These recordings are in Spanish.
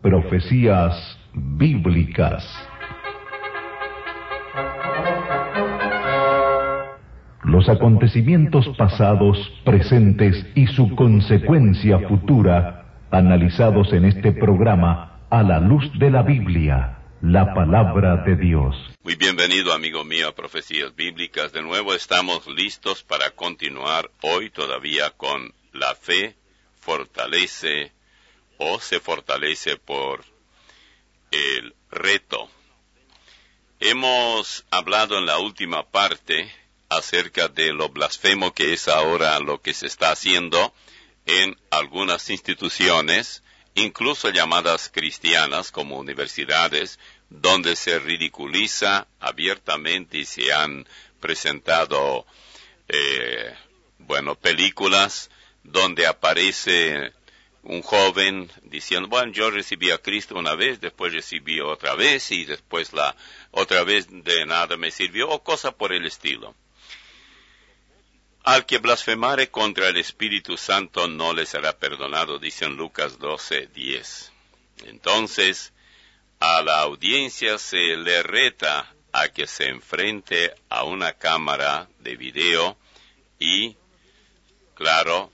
Profecías bíblicas. Los acontecimientos pasados, presentes y su consecuencia futura, analizados en este programa a la luz de la Biblia, la palabra de Dios. Muy bienvenido, amigo mío, a Profecías Bíblicas. De nuevo estamos listos para continuar hoy todavía con la fe fortalece o se fortalece por el reto. Hemos hablado en la última parte acerca de lo blasfemo que es ahora lo que se está haciendo en algunas instituciones, incluso llamadas cristianas como universidades, donde se ridiculiza abiertamente y se han presentado, películas donde aparece un joven diciendo, bueno, yo recibí a Cristo una vez, después recibí otra vez y después la otra vez de nada me sirvió, o cosa por el estilo. Al que blasfemare contra el Espíritu Santo no le será perdonado, dice en Lucas 12:10. Entonces, a la audiencia se le reta a que se enfrente a una cámara de video y, claro,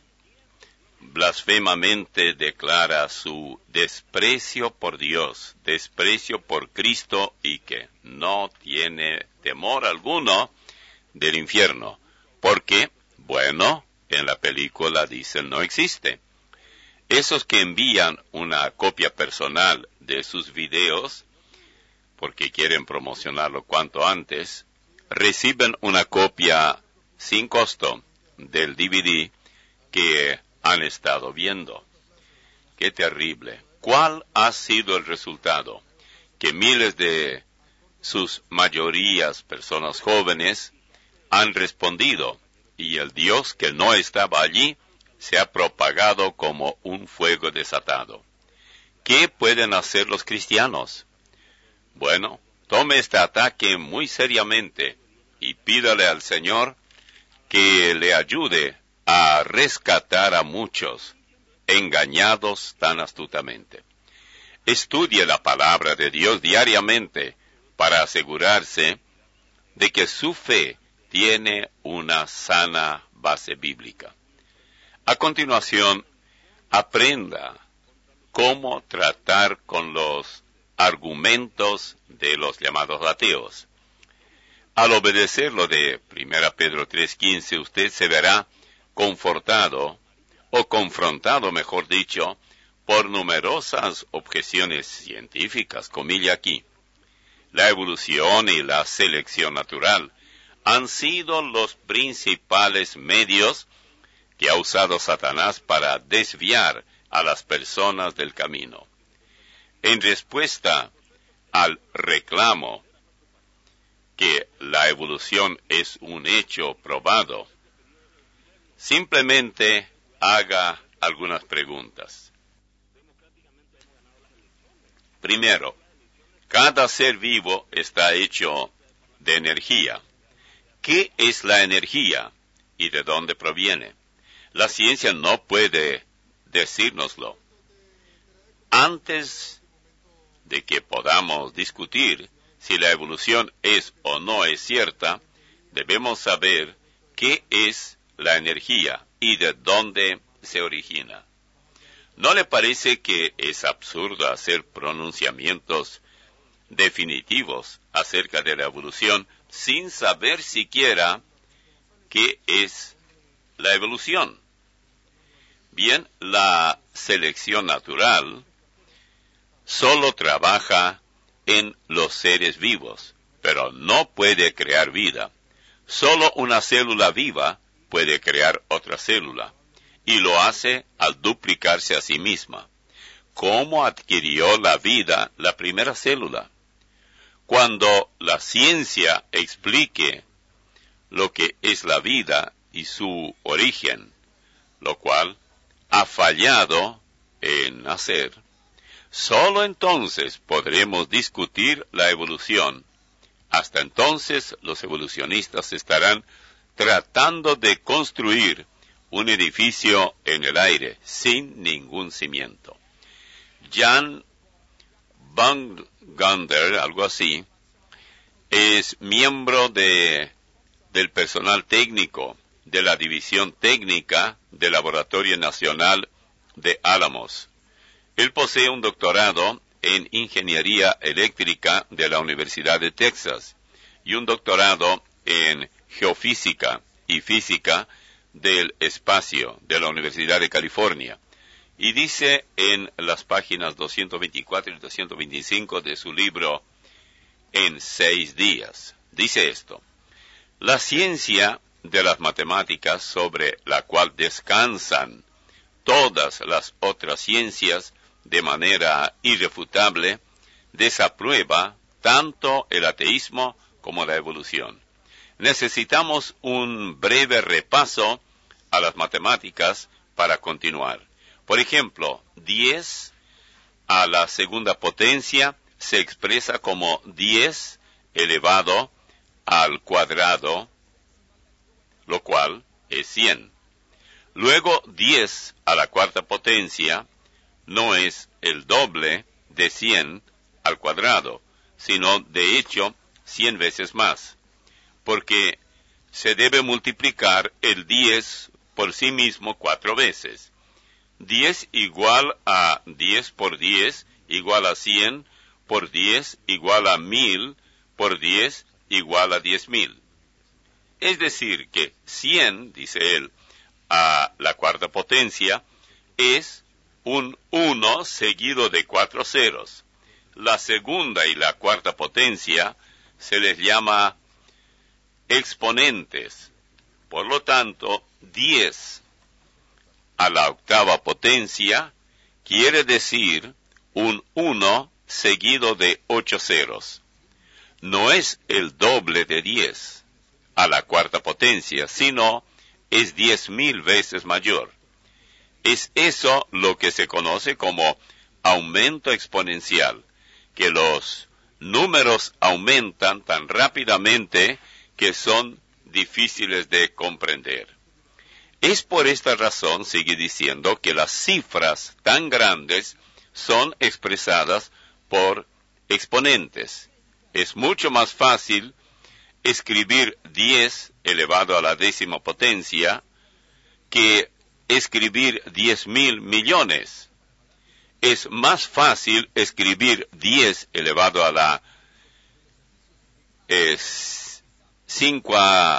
blasfemamente declara su desprecio por Dios, desprecio por Cristo y que no tiene temor alguno del infierno, porque, bueno, en la película dicen no existe. Esos que envían una copia personal de sus videos, porque quieren promocionarlo cuanto antes, reciben una copia sin costo del DVD que han estado viendo. ¡Qué terrible! ¿Cuál ha sido el resultado? Que miles de sus mayorías, personas jóvenes, han respondido, y el Dios que no estaba allí se ha propagado como un fuego desatado. ¿Qué pueden hacer los cristianos? Bueno, tome este ataque muy seriamente y pídale al Señor que le ayude a rescatar a muchos engañados tan astutamente. Estudie la palabra de Dios diariamente para asegurarse de que su fe tiene una sana base bíblica. A continuación, aprenda cómo tratar con los argumentos de los llamados ateos. Al obedecer lo de 1 Pedro 3:15, usted se verá confortado, o confrontado, mejor dicho, por numerosas objeciones científicas, comilla aquí. La evolución y la selección natural han sido los principales medios que ha usado Satanás para desviar a las personas del camino. En respuesta al reclamo que la evolución es un hecho probado, simplemente haga algunas preguntas. Primero, cada ser vivo está hecho de energía. ¿Qué es la energía y de dónde proviene? La ciencia no puede decírnoslo. Antes de que podamos discutir si la evolución es o no es cierta, debemos saber qué es la energía y de dónde se origina. ¿No le parece que es absurdo hacer pronunciamientos definitivos acerca de la evolución sin saber siquiera qué es la evolución? Bien, la selección natural solo trabaja en los seres vivos, pero no puede crear vida. Solo una célula viva puede crear otra célula, y lo hace al duplicarse a sí misma. ¿Cómo adquirió la vida la primera célula? Cuando la ciencia explique lo que es la vida y su origen, lo cual ha fallado en hacer, solo entonces podremos discutir la evolución. Hasta entonces los evolucionistas estarán tratando de construir un edificio en el aire sin ningún cimiento. Jan Van Gander, algo así, es miembro del personal técnico de la División Técnica del Laboratorio Nacional de Álamos. Él posee un doctorado en Ingeniería Eléctrica de la Universidad de Texas y un doctorado en Geofísica y Física del Espacio de la Universidad de California. Y dice en las páginas 224 y 225 de su libro En 6 días, dice esto: la ciencia de las matemáticas sobre la cual descansan todas las otras ciencias de manera irrefutable, desaprueba tanto el ateísmo como la evolución. Necesitamos un breve repaso a las matemáticas para continuar. Por ejemplo, 10 a la segunda potencia se expresa como 10 elevado al cuadrado, lo cual es 100. Luego 10 a la cuarta potencia no es el doble de 100 al cuadrado, sino de hecho 100 veces más, porque se debe multiplicar el 10 por sí mismo 4 veces. 10 igual a 10 por 10 igual a 100 por 10 igual a 1000 por 10 igual a 10,000. Es decir que 100, dice él, a la cuarta potencia es un 1 seguido de 4 ceros. La segunda y la cuarta potencia se les llama exponentes. Por lo tanto, 10 a la octava potencia quiere decir un 1 seguido de 8 ceros. No es el doble de 10 a la cuarta potencia, sino es 10,000 veces mayor. Es eso lo que se conoce como aumento exponencial, que los números aumentan tan rápidamente que son difíciles de comprender. Es por esta razón, sigue diciendo, que las cifras tan grandes son expresadas por exponentes. Es mucho más fácil escribir 10 elevado a la décima potencia que escribir 10,000 millones. Es más fácil escribir 10 elevado a la 5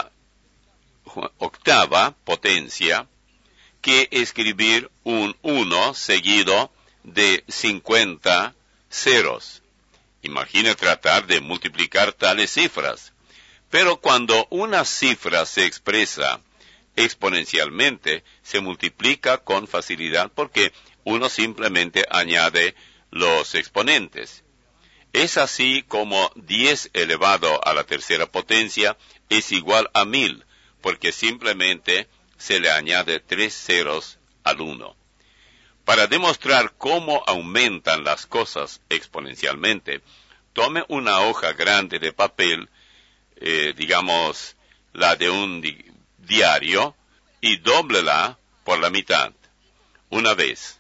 octava potencia que escribir un 1 seguido de 50 ceros. Imagine tratar de multiplicar tales cifras. Pero cuando una cifra se expresa exponencialmente, se multiplica con facilidad porque uno simplemente añade los exponentes. Es así como 10 elevado a la tercera potencia es igual a 1000, porque simplemente se le añade 3 ceros al 1. Para demostrar cómo aumentan las cosas exponencialmente, tome una hoja grande de papel, digamos la de un diario, y dóblela por la mitad. Una vez.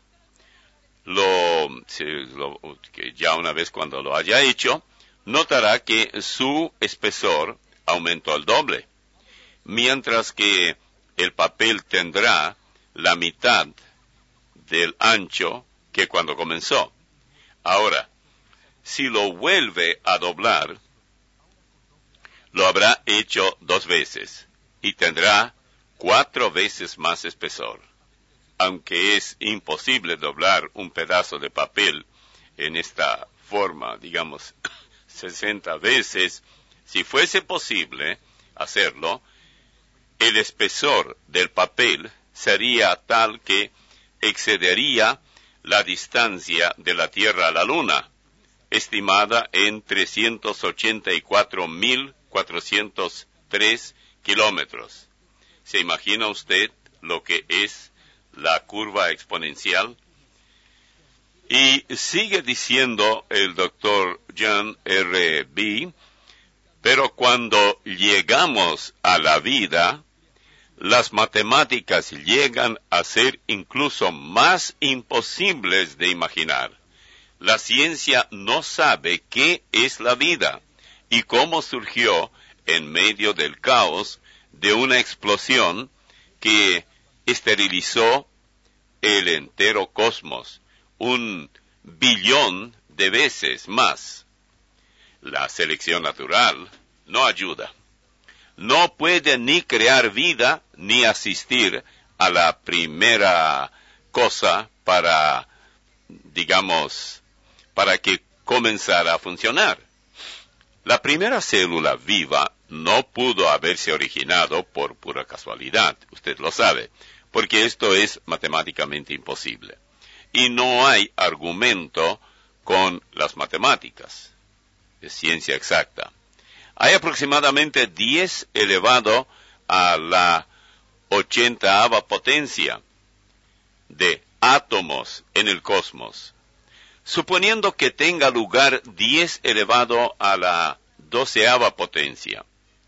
Ya una vez cuando lo haya hecho, notará que su espesor aumentó al doble, mientras que el papel tendrá la mitad del ancho que cuando comenzó. Ahora, si lo vuelve a doblar, lo habrá hecho 2 veces y tendrá 4 veces más espesor. Aunque es imposible doblar un pedazo de papel en esta forma, digamos, 60 veces, si fuese posible hacerlo, el espesor del papel sería tal que excedería la distancia de la Tierra a la Luna, estimada en 384,403 kilómetros. ¿Se imagina usted lo que es la curva exponencial? Y sigue diciendo el doctor John R. B., pero cuando llegamos a la vida, las matemáticas llegan a ser incluso más imposibles de imaginar. La ciencia no sabe qué es la vida y cómo surgió en medio del caos de una explosión que esterilizó el entero cosmos, 1 billón de veces más. La selección natural no ayuda. No puede ni crear vida ni asistir a la primera cosa para que comenzara a funcionar. La primera célula viva no pudo haberse originado por pura casualidad, usted lo sabe, porque esto es matemáticamente imposible. Y no hay argumento con las matemáticas, es ciencia exacta. Hay aproximadamente 10 elevado a la 80ª potencia de átomos en el cosmos. Suponiendo que tenga lugar 10 elevado a la 12ª potencia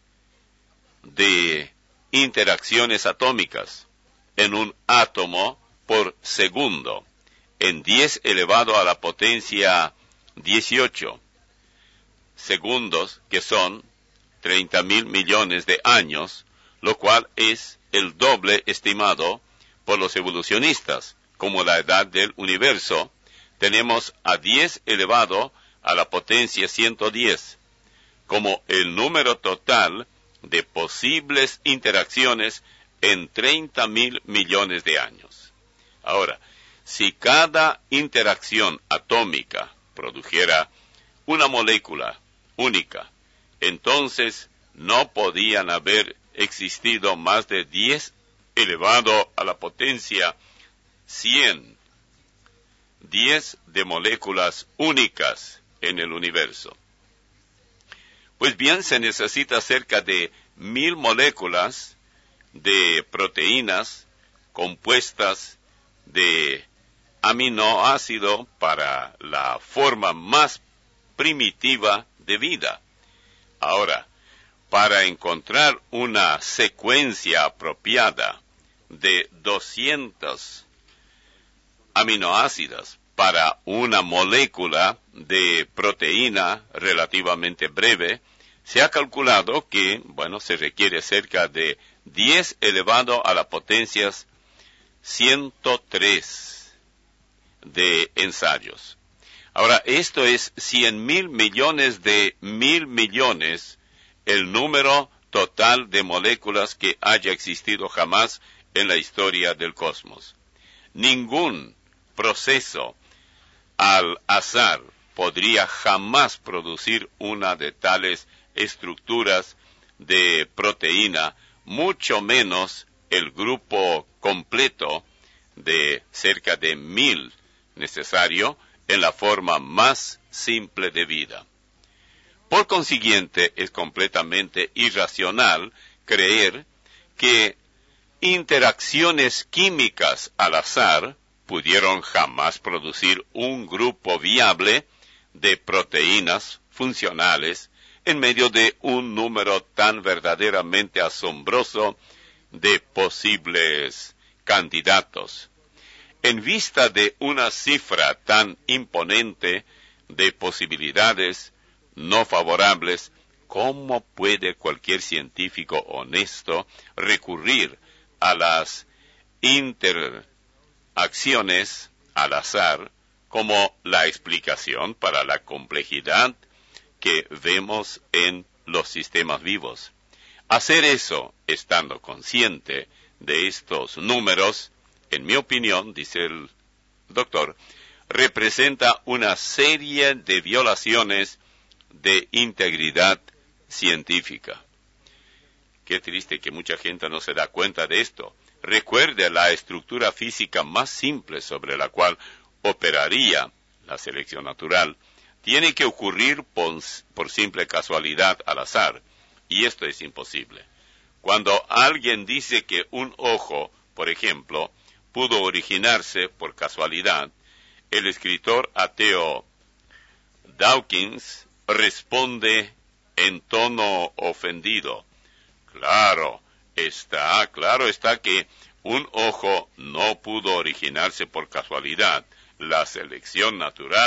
de interacciones atómicas en un átomo por segundo, en 10 elevado a la potencia 18 segundos, que son 30,000 millones de años, lo cual es el doble estimado por los evolucionistas, como la edad del universo. Tenemos a 10 elevado a la potencia 110, como el número total de posibles interacciones en 30,000 millones de años. Ahora, si cada interacción atómica produjera una molécula única, entonces no podían haber existido más de 10 elevado a la potencia 100, 10 de moléculas únicas en el universo. Pues bien, se necesita cerca de 1000 moléculas de proteínas compuestas de aminoácido para la forma más primitiva de vida. Ahora, para encontrar una secuencia apropiada de 200 aminoácidos para una molécula de proteína relativamente breve, se ha calculado que, se requiere cerca de 10 elevado a la potencia 103 de ensayos. Ahora, esto es 100,000 millones de 1,000 millones, el número total de moléculas que haya existido jamás en la historia del cosmos. Ningún proceso al azar podría jamás producir una de tales estructuras de proteína, mucho menos el grupo completo de cerca de 1000 necesario en la forma más simple de vida. Por consiguiente, es completamente irracional creer que interacciones químicas al azar pudieron jamás producir un grupo viable de proteínas funcionales en medio de un número tan verdaderamente asombroso de posibles candidatos. En vista de una cifra tan imponente de posibilidades no favorables, ¿cómo puede cualquier científico honesto recurrir a las interacciones al azar como la explicación para la complejidad que vemos en los sistemas vivos? Hacer eso, estando consciente de estos números, en mi opinión, dice el doctor, representa una serie de violaciones de integridad científica. Qué triste que mucha gente no se da cuenta de esto. Recuerde la estructura física más simple sobre la cual operaría la selección natural. Tiene que ocurrir por simple casualidad al azar, y esto es imposible. Cuando alguien dice que un ojo, por ejemplo, pudo originarse por casualidad, el escritor ateo Dawkins responde en tono ofendido: claro está que un ojo no pudo originarse por casualidad. La selección natural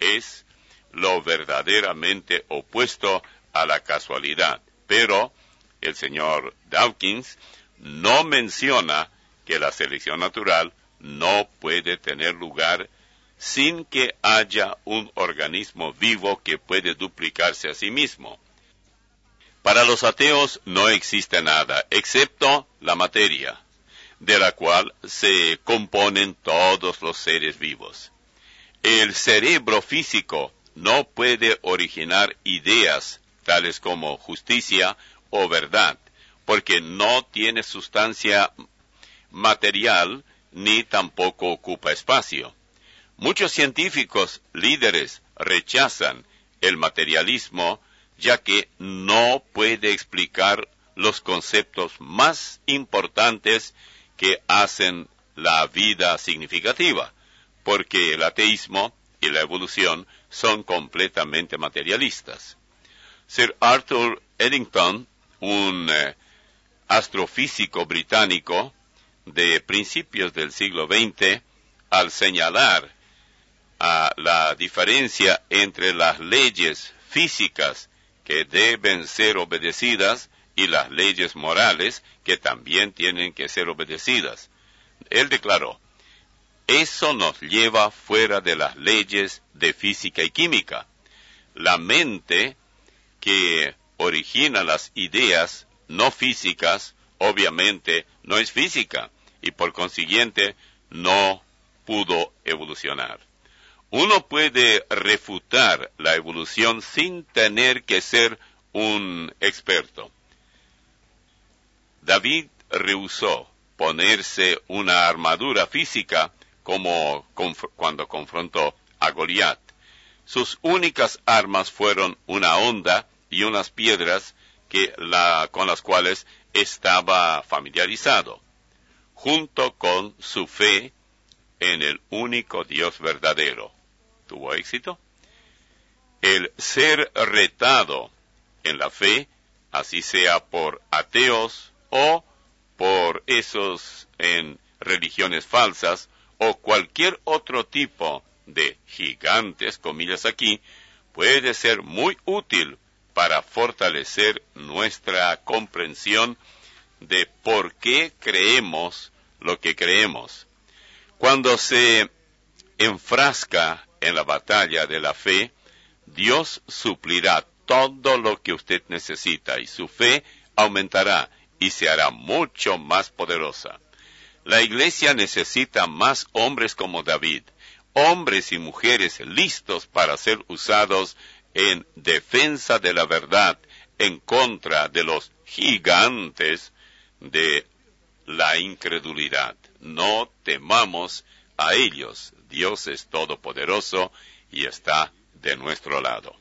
es lo verdaderamente opuesto a la casualidad. Pero el señor Dawkins no menciona que la selección natural no puede tener lugar sin que haya un organismo vivo que puede duplicarse a sí mismo. Para los ateos no existe nada, excepto la materia, de la cual se componen todos los seres vivos. El cerebro físico no puede originar ideas tales como justicia o verdad, porque no tiene sustancia material ni tampoco ocupa espacio. Muchos científicos líderes rechazan el materialismo, ya que no puede explicar los conceptos más importantes que hacen la vida significativa, porque el ateísmo y la evolución son completamente materialistas. Sir Arthur Eddington, un astrofísico británico de principios del siglo XX, al señalar la diferencia entre las leyes físicas que deben ser obedecidas y las leyes morales que también tienen que ser obedecidas. Él declaró: eso nos lleva fuera de las leyes de física y química. La mente que origina las ideas no físicas, obviamente no es física, y por consiguiente no pudo evolucionar. Uno puede refutar la evolución sin tener que ser un experto. David rehusó ponerse una armadura física como cuando confrontó a Goliat. Sus únicas armas fueron una honda y unas piedras con las cuales estaba familiarizado, junto con su fe en el único Dios verdadero. ¿Tuvo éxito? El ser retado en la fe, así sea por ateos o por esos en religiones falsas o cualquier otro tipo de gigantes, comillas aquí, puede ser muy útil para fortalecer nuestra comprensión de por qué creemos lo que creemos. Cuando se enfrasca en la batalla de la fe, Dios suplirá todo lo que usted necesita y su fe aumentará y se hará mucho más poderosa. La iglesia necesita más hombres como David, hombres y mujeres listos para ser usados en defensa de la verdad, en contra de los gigantes de la incredulidad. No temamos a ellos. Dios es todopoderoso y está de nuestro lado.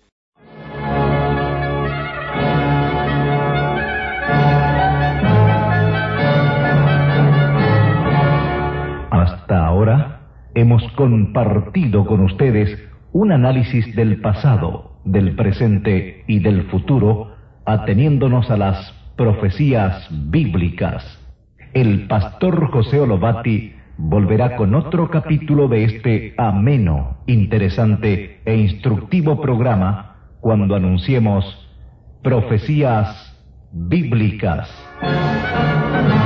Hasta ahora hemos compartido con ustedes un análisis del pasado, del presente y del futuro, ateniéndonos a las profecías bíblicas. El pastor José Olobati volverá con otro capítulo de este ameno, interesante e instructivo programa cuando anunciemos Profecías Bíblicas.